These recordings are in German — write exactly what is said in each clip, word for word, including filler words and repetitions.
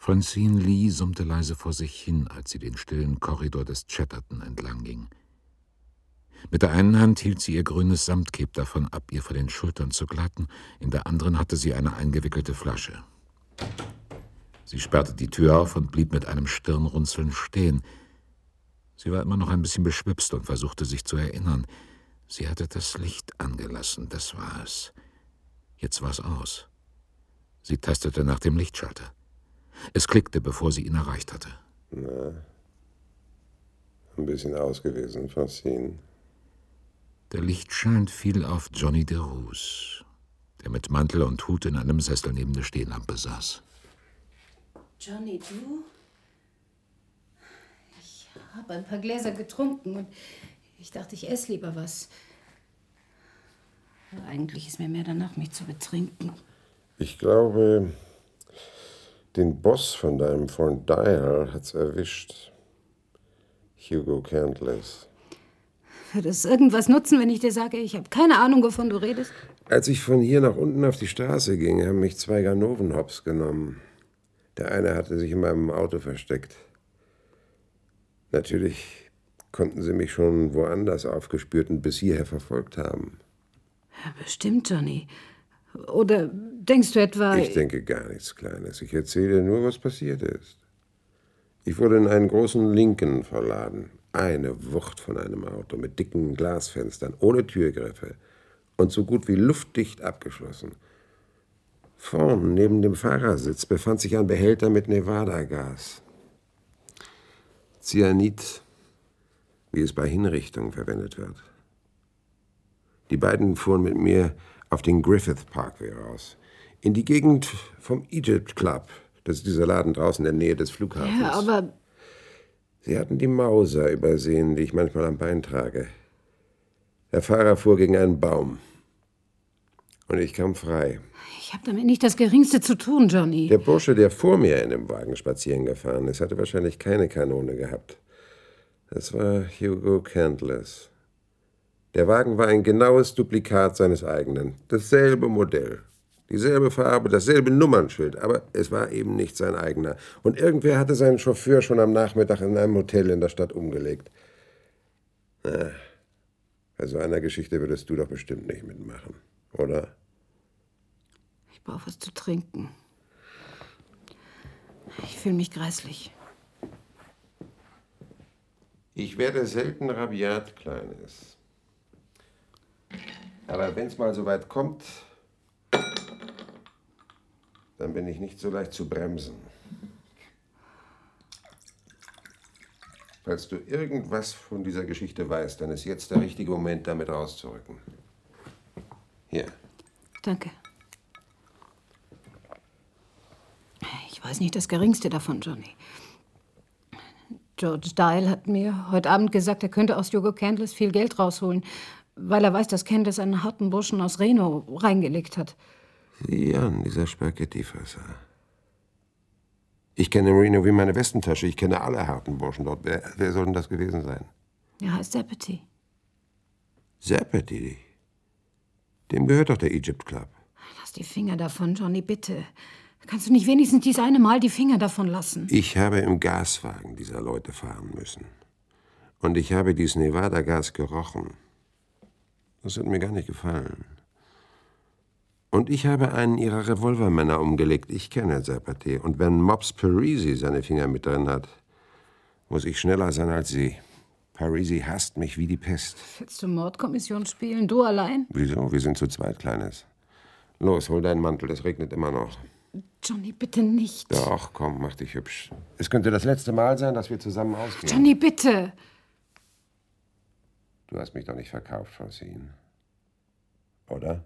Francine Lee summte leise vor sich hin, als sie den stillen Korridor des Chatterton entlang ging. Mit der einen Hand hielt sie ihr grünes Samtcape davon ab, ihr vor den Schultern zu gleiten, in der anderen hatte sie eine eingewickelte Flasche. Sie sperrte die Tür auf und blieb mit einem Stirnrunzeln stehen. Sie war immer noch ein bisschen beschwipst und versuchte sich zu erinnern. Sie hatte das Licht angelassen, das war es. Jetzt war es aus. Sie tastete nach dem Lichtschalter. Es klickte, bevor sie ihn erreicht hatte. Na, ein bisschen aus gewesen, Francine. Der Lichtschein fiel auf Johnny DeRoos, der mit Mantel und Hut in einem Sessel neben der Stehlampe saß. Johnny, du? Ich habe ein paar Gläser getrunken und ich dachte, ich esse lieber was. Aber eigentlich ist mir mehr danach, mich zu betrinken. Ich glaube, den Boss von deinem Freund Dial hat's erwischt. Hugo Cantless. Würde es irgendwas nutzen, wenn ich dir sage, ich habe keine Ahnung, wovon du redest? Als ich von hier nach unten auf die Straße ging, haben mich zwei Ganoven hops genommen. Der eine hatte sich in meinem Auto versteckt. Natürlich konnten sie mich schon woanders aufgespürt und bis hierher verfolgt haben. Ja, bestimmt, Johnny. Oder denkst du etwa... Ich denke gar nichts Kleines. Ich erzähle nur, was passiert ist. Ich wurde in einen großen Lincoln verladen. Eine Wucht von einem Auto mit dicken Glasfenstern, ohne Türgriffe und so gut wie luftdicht abgeschlossen. Vorn, neben dem Fahrersitz, befand sich ein Behälter mit Nevada-Gas. Cyanid, wie es bei Hinrichtungen verwendet wird. Die beiden fuhren mit mir auf den Griffith Parkway raus. In die Gegend vom Egypt Club. Das ist dieser Laden draußen in der Nähe des Flughafens. Ja, aber... Sie hatten die Mauser übersehen, die ich manchmal am Bein trage. Der Fahrer fuhr gegen einen Baum. Und ich kam frei. Ich habe damit nicht das Geringste zu tun, Johnny. Der Bursche, der vor mir in dem Wagen spazieren gefahren ist, hatte wahrscheinlich keine Kanone gehabt. Das war Hugo Cantless. Der Wagen war ein genaues Duplikat seines eigenen. Dasselbe Modell. Dieselbe Farbe, dasselbe Nummernschild, aber es war eben nicht sein eigener. Und irgendwer hatte seinen Chauffeur schon am Nachmittag in einem Hotel in der Stadt umgelegt. Na, bei so einer Geschichte würdest du doch bestimmt nicht mitmachen, oder? Ich brauche was zu trinken. Ich fühle mich grässlich. Ich werde selten rabiat, Kleines. Aber wenn's mal so weit kommt, dann bin ich nicht so leicht zu bremsen. Falls du irgendwas von dieser Geschichte weißt, dann ist jetzt der richtige Moment, damit rauszurücken. Hier. Danke. Ich weiß nicht das Geringste davon, Johnny. George Dial hat mir heute Abend gesagt, er könnte aus Hugo Cantless viel Geld rausholen, weil er weiß, dass Cantless einen harten Burschen aus Reno reingelegt hat. Sieh an, dieser Spaghettifresser. Ich kenne Reno wie meine Westentasche. Ich kenne alle harten Burschen dort. Wer, wer soll denn das gewesen sein? Er heißt Zapatee. Zapatee? Dem gehört doch der Egypt Club. Lass die Finger davon, Johnny, bitte. Kannst du nicht wenigstens dies eine Mal die Finger davon lassen? Ich habe im Gaswagen dieser Leute fahren müssen. Und ich habe dieses Nevada-Gas gerochen. Das hat mir gar nicht gefallen. Und ich habe einen ihrer Revolvermänner umgelegt. Ich kenne Zapatee. Und wenn Mops Parisi seine Finger mit drin hat, muss ich schneller sein als sie. Parisi hasst mich wie die Pest. Willst du Mordkommission spielen? Du allein? Wieso? Wir sind zu zweit, Kleines. Los, hol deinen Mantel, es regnet immer noch. Johnny, bitte nicht. Doch, komm, mach dich hübsch. Es könnte das letzte Mal sein, dass wir zusammen ausgehen. Johnny, bitte. Du hast mich doch nicht verkauft, Francine. Oder?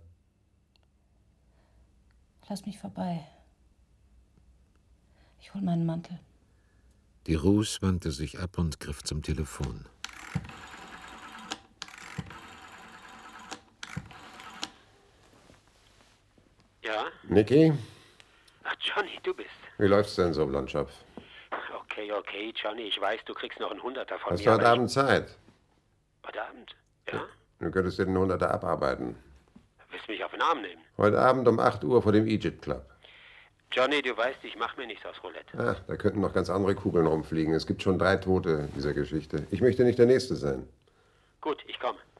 Lass mich vorbei. Ich hol meinen Mantel. DeRoos wandte sich ab und griff zum Telefon. Ja? Niki? Ach, Johnny, du bist. Wie läuft's denn so, Blondschopf? Okay, okay, Johnny, ich weiß, du kriegst noch einen Hunderter von Hast mir. du heute aber Abend Zeit? Ich... Heute Abend? Ja? Du könntest dir den Hunderter abarbeiten. Willst du mich auf den Arm nehmen? Heute Abend um acht Uhr vor dem Egypt Club. Johnny, du weißt, ich mache mir nichts aus Roulette. Ah, da könnten noch ganz andere Kugeln rumfliegen. Es gibt schon drei Tote in dieser Geschichte. Ich möchte nicht der Nächste sein. Gut, ich komme.